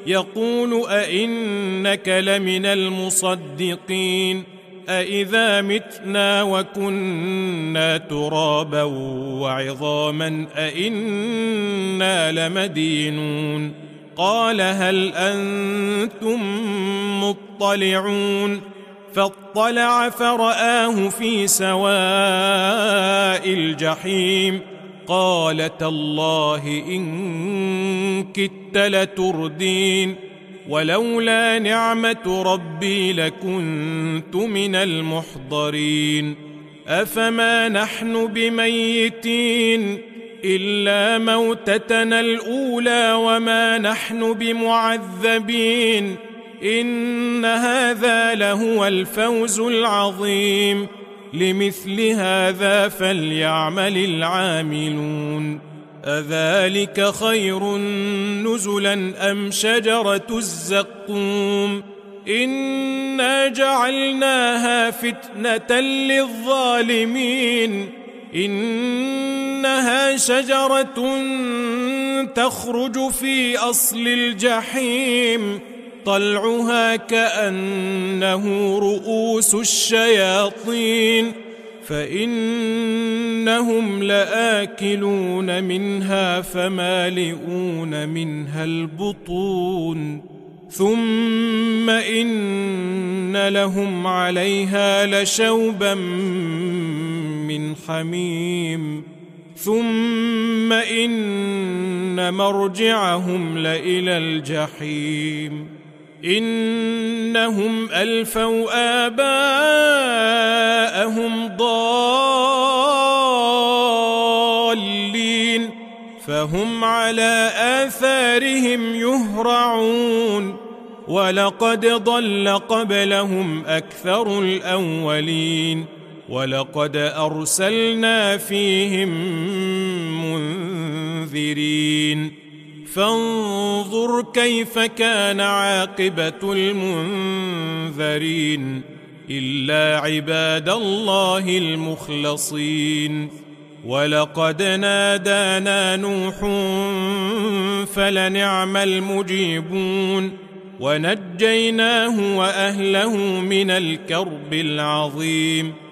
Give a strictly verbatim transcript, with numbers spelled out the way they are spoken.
يقول أئنك لمن المصدقين أئذا متنا وكنا ترابا وعظاما أئنا لمدينون قال هل أنتم مطلعون فاطلع فرآه في سواء الجحيم قال تالله إن كدت لتردين ولولا نعمة ربي لكنت من المحضرين أفما نحن بميتين إلا موتتنا الأولى وما نحن بمعذبين إن هذا لهو الفوز العظيم لمثل هذا فليعمل العاملون أذلك خير نزلا أم شجرة الزقوم إنا جعلناها فتنة للظالمين إنها شجرة تخرج في أصل الجحيم طلعها كأنه رؤوس الشياطين فإنهم لآكلون منها فمالئون منها البطون ثم إن لهم عليها لشوبا من حميم ثم إن مرجعهم لإلى الجحيم إنهم ألفوا آباءهم ضالين فهم على آثارهم يهرعون ولقد ضل قبلهم أكثر الأولين ولقد أرسلنا فيهم منذرين فانظر كيف كان عاقبة المنذرين إلا عباد الله المخلصين ولقد نادانا نوح فلنعم المجيبون ونجيناه وأهله من الكرب العظيم